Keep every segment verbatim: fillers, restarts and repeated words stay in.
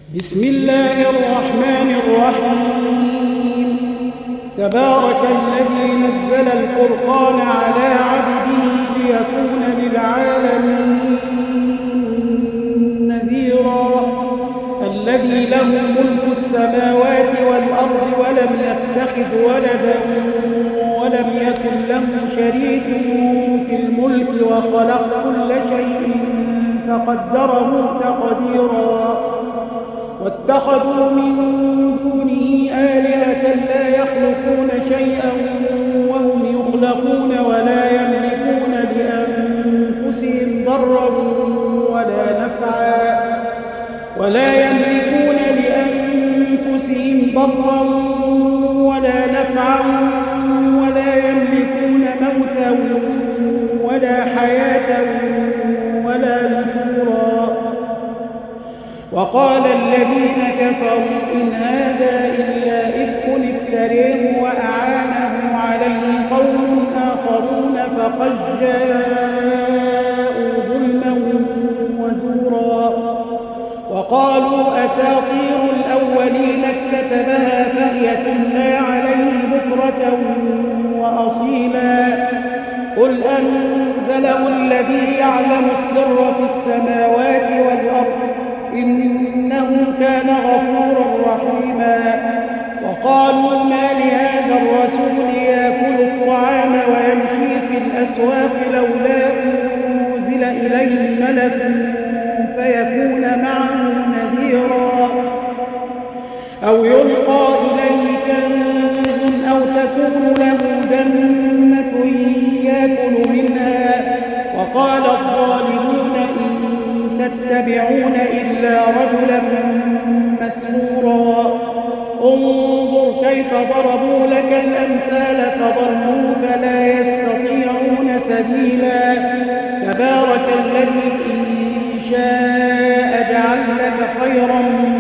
بسم الله الرحمن الرحيم. تبارك الذي نزل الفرقان على عبده ليكون للعالمين نذيرا. الذي له ملك السماوات والأرض ولم يتخذ ولدا ولم يكن له شريك في الملك وخلق كل شيء فقدره تقديرا. واتخذوا من دونه آلهة لا يخلقون شيئا وهم يخلقون ولا يملكون لأنفسهم ضرا ولا نفعا ولا يملكون لأنفسهم ضرا ولا نفعا ولا يملكون موتا ولا حياة ولا نشورا. وقال الذين كفروا إن هذا إلا إفك افتريه وأعانه عليه قوم آخرون فقد جاءوا ظلما وزورا. وقالوا أساطير الأولين اكتتبها فهي تملى عليه بكرة وأصيلا. قل أنزله الذي يعلم السر في السماوات والأرض إنه كان غفورا رحيما. وقالوا ما لهذا الرسول يأكل الطعام ويمشي في الأسواق لولا أنزل إليه ملك فيكون معه نذيرا أو يلقى إليه كنز أو تكون له جنة يأكل منها. وقال الظالمون إن تتبعون إلا رجلا مسحورا. انظر كيف ضربوا لك الأمثال فضلوا فلا يستطيعون سبيلا. تبارك الذي إن شاء جعل لك خيرا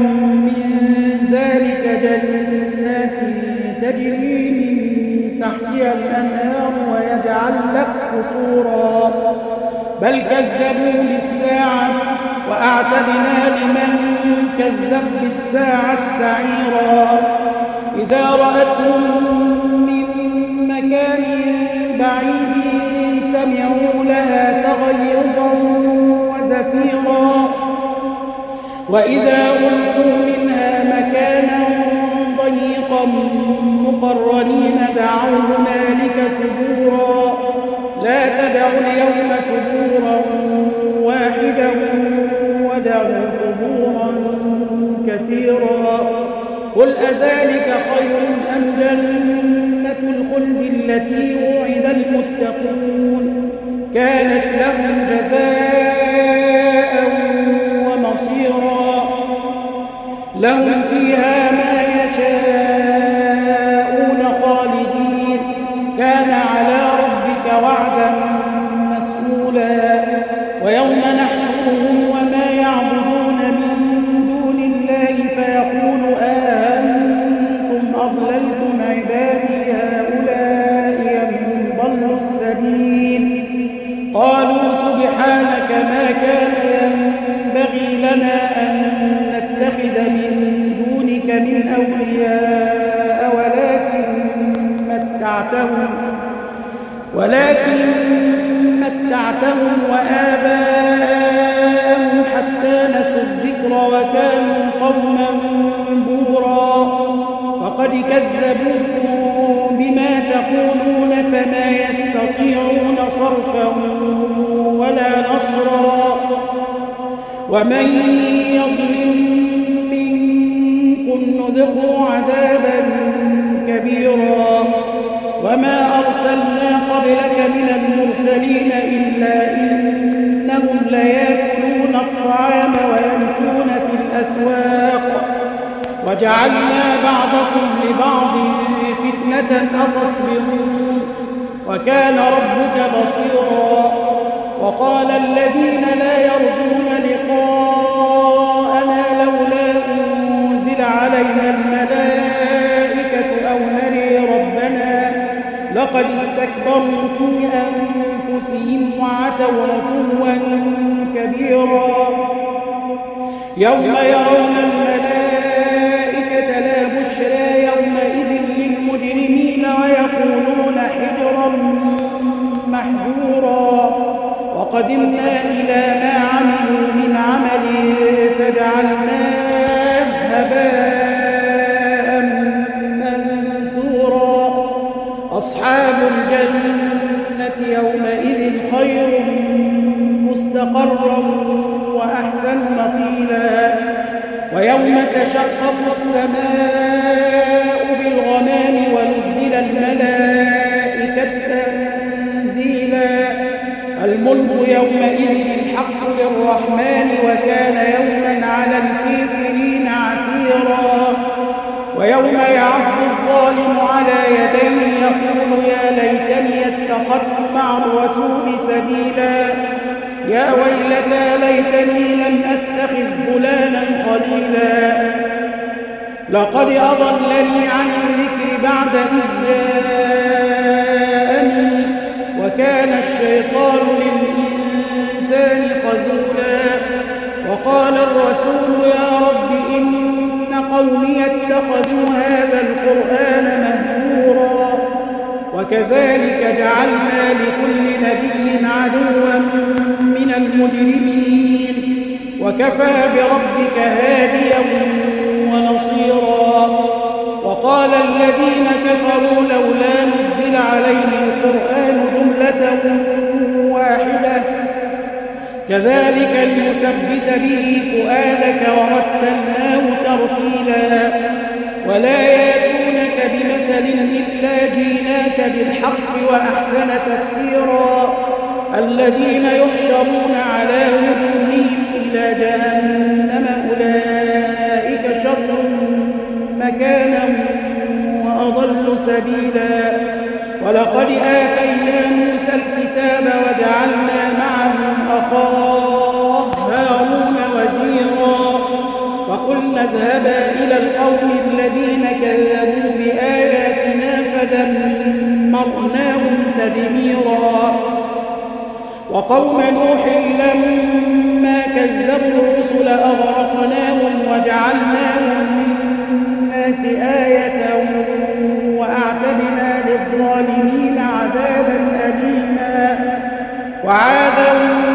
من ذلك جنات تجري من تحتها الأنهار ويجعل لك قصورا. بل كذبوا بالساعة وأعتدنا لمن كذب بالساعة السعيرا. إذا رأتهم من مكان بعيد سمعوا لها تغيظا وزفيرا. وإذا ألقوا منها مكانا ضيقا مقرنين دعوا هنالك ثبورا. لا تدعوا اليوم ثبورا واحدا ودعوا ثبورا كثيرا. قل أذلك خير أم جنة الخلد التي وعد المتقون كانت لهم جزاء ومصيرا. لهم فيها ما يشاءون خالدين كان على ربك وعدا مسئولا. ويوم نحشرهم وما يعبدون من دون الله فيقول أأنتم أضللتم عبادي هؤلاء أم ضلوا السبيل. قالوا سبحانك ما كان ينبغي لنا أن نتخذ من دونك من أولياء ولكن متعتهم ولكن متعتهم وآباءهم حتى نسوا الذكر وكانوا قوما بورا. فقد كذبوكم بما تقولون فما يستطيعون صرفا ولا نصرا. ومن يظلم منكم نذقه عذابا كبيرا. وما أرسلنا قبلك من المرسلين إلا إنهم ليأكلون الطعام ويمشون في الأسواق وجعلنا بعضكم لبعض فتنة أتصبرون وكان ربك بصيرا. وقال الذين لا يرجون لقاءنا لولا أنزل علينا الملائكة أو نري ربنا لقد استكبروا في أنفسهم وعتوا عتوا كبيرا. يوم يرون الملائكة وقدمنا إلى ما عملوا من عمل فجعلناه هباء منثورا أصحاب الجنة يومئذ خير مستقرا وأحسن مقيلا ويوم تشقق السماء بالغمام ونزل الملائكة تنزيلا الملك يومئذ الحق للرحمن وكان يوما على الكافرين عسيرا ويوم يعض الظالم على يديه يقول يا ليتني اتخذت مع الرسول سبيلا يا ويلتى ليتني لم أتخذ فلانا خليلا لقد أضلني عن الذكر بعد إذ جاءني وكان الشيطان للإنسان خذولا وقال الرسول يا رب إن قومي اتخذوا هذا القرآن مهجورا وكذلك جعلنا لكل نبي عدوا من المجرمين وكفى بربك هاديا ونصيرا وقال الذين كفروا لولا نزل عليه القرآن جملة واحدة كذلك لنثبت به فؤادك ورتلناه ترتيلا ولا يأتونك بمثل إلا جئناك بالحق وأحسن تفسيرا الذين يحشرون على وجوههم إلى جهنم أولئك شر مكانا وأضل سبيلا ولقد آتينا موسى الكتاب وجعلنا معه أخاه هارون وزيرا وقلنا اذهبا إلى القوم الذين كذبوا بآياتنا فدمرناهم تدميرا وقوم نوح لما كذبوا الرسل أغرقناهم وجعلناهم للناس آية وأعتدنا للظالمين عذابا أليما وعادا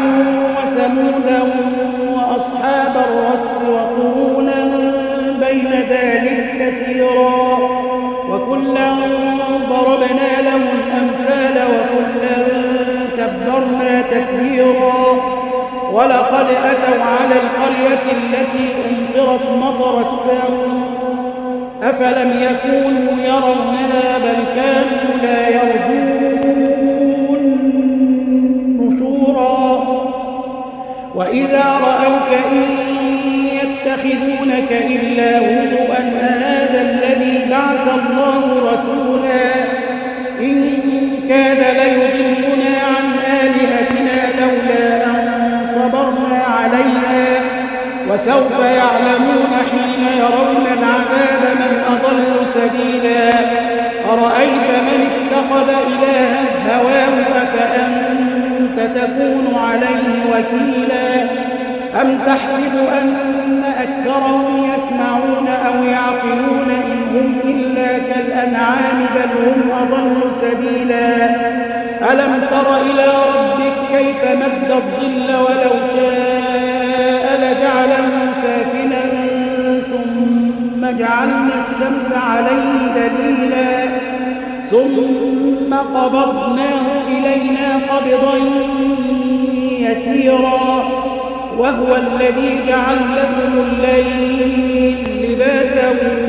وثمودا وأصحاب الرس وقرونا بين ذلك كثيرا وكلا ضربنا لهم الأمثال وكلا تبرنا تكبيرا ولقد أتوا على القرية التي أمطرت مطر السوء أفلم يكونوا يرونها بل كانوا لا يرجون نشورا وإذا رأوك إن يتخذونك إلا هزؤا هذا الذي بعث الله رسولا إن كاد ليضلنا عن آلهتنا لولا أن صبرنا عليها وسوف يعلمون حين يرون العذاب من أضل سبيلا أرأيت من اتخذ إلها هواه أفأنت تكون عليه وكيلا أم تحسب أن أكثرهم يسمعون أو يعقلون إن هم إلا كالأنعام بل هم أضل سبيلا ألم تر إلى ربك كيف مد الظل ولو شاء لجعله ساكنا ثم جعلنا الشمس عليه دليلا ثم قبضناه إلينا قبضا يسيرا وهو الذي جعل لكم الليل لباسا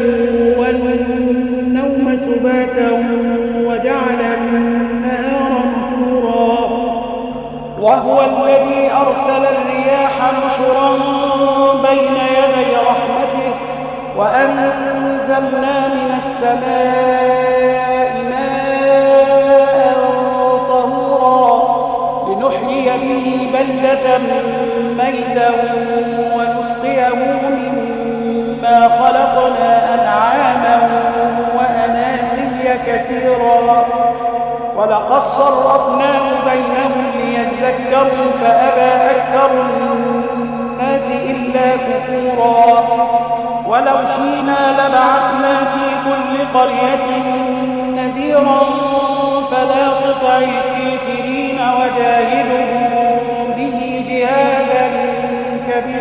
والنوم سباتا وجعل النهار نشورا وهو الذي أرسل الرياح نشرا بين يدي رحمته وأنزلنا من السماء ماء طهورا لنحيي به بلدة ميتا ونسقيه مما خلقنا أنعاما وأناسيا كثيرا ولقد صرفناه بينهم ليذكروا فأبى أكثر الناس إلا كفورا ولو شئنا لبعثنا في كل قرية نذيرا فلا تطع الكافرين وجاهدهم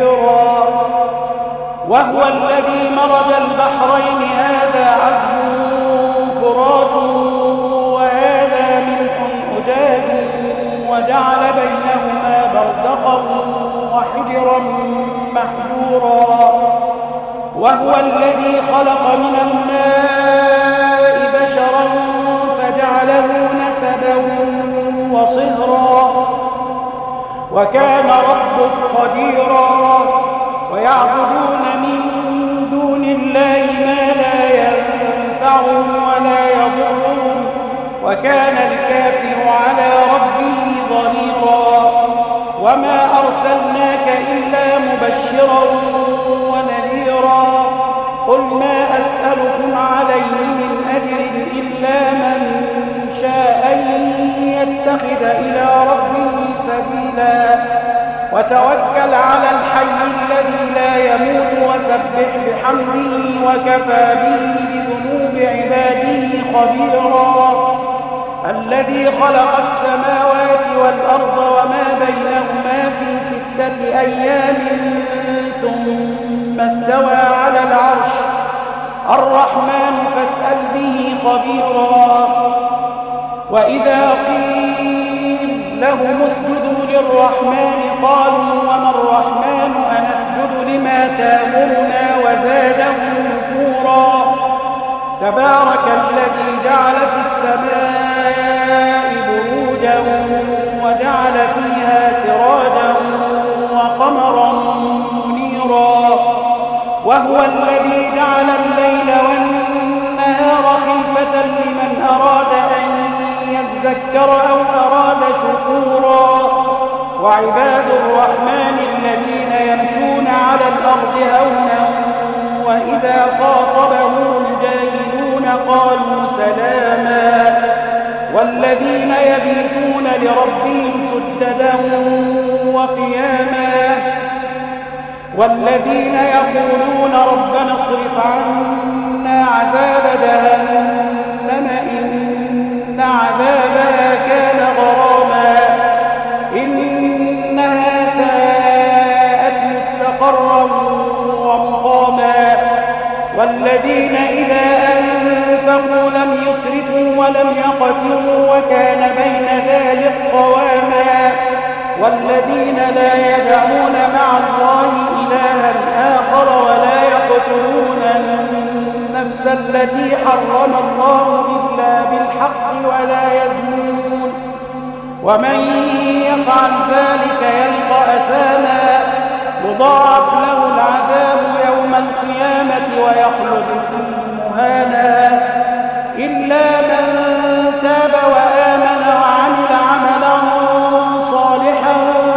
كبيرا. وهو الذي مرج البحرين هذا عذب فرات وهذا ملح أجاج وجعل بينهما برزخا وحجرا محجورا. وهو الذي خلق من الماء بشرا فجعله نسبا وصهرا وكان ربك قديرا. ويعبدون من دون الله ما لا ينفعهم ولا يضرهم وكان الكافر على ربه ظهيرا. وما أرسلناك إلا مبشرا ونذيرا. قل ما أسألكم عليه من أجر إلا من شاء أن يتخذ إلى ربه سبيلا. وتوكل على الحي الذي لا يموت وسبح بحمده وكفى به بذنوب عباده خبيرا. الذي خلق السماوات والأرض وما بينهما في ستة أيام ثم استوى على العرش الرحمن فاسأل به خبيرا. وإذا قيل لهم اسجدوا للرحمن قالوا وما الرحمن أنسجد لما تأمرنا وزادهم نفورا. تبارك الذي جعل في السماء بروجا وجعل فيها سراجا وقمرا منيرا. وهو الذي جعل الليل والنهار خلفة لمن أراد أن يذكر أو أراد شكورا. وعباد الرحمن الذين يمشون على الأرض هونا وإذا خاطبهم الجاهلون قالوا سلاما. والذين يبيتون لربهم سجدا وقياما. والذين يقولون ربنا اصرف عنا عذاب جهنم إن عذابها كان غراما إنها ساءت مستقرا ومقاما. والذين إذا أنفقوا لم يسرفوا ولم يقتروا وكان بين ذلك قواما. والذين لا يدعون مع الله إلها آخر ولا يقتلون النفس التي حرم الله إلا بالحق ولا يزنون ومن يفعل ذلك يلقى أثاما يضاعف له العذاب يوم القيامة ويخلد فيه مهانا إلا من تاب وآمن وعمل عملا صالحا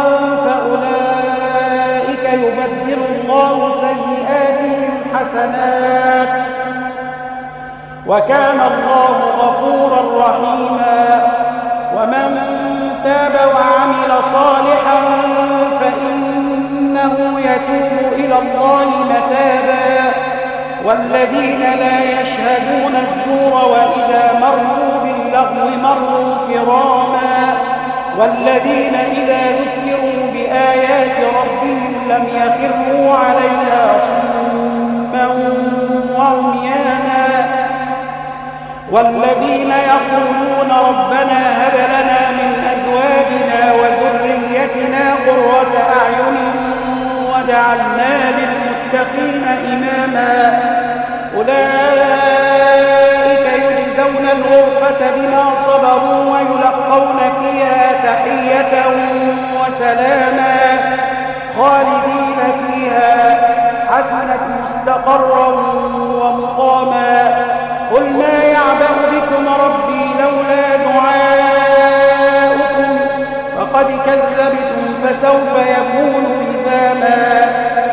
فأولئك يبدل الله سيئاتهم حسنات وكان الله غفورا رحيما. ومن تاب وعمل صالحا فإنه يتوب إلى الله متابا. والذين لا يشهدون الزور وإذا مروا باللغو مروا كراما. والذين إذا ذكروا بآيات ربهم لم يخروا عليها صما وعميانا. والذين يقولون ربنا هب لنا من أزواجنا وذريتنا قرة أعين وجعلنا للمتقين إماما. أولئك يجزون الغرفة بما صبروا ويلقون فيها تحية وسلاما خالدين فيها حسنت مستقرا ومقاما. قل ما يعبأ بكم ربي لولا دعاؤكم فقد كذبتم فسوف يكون لزاما.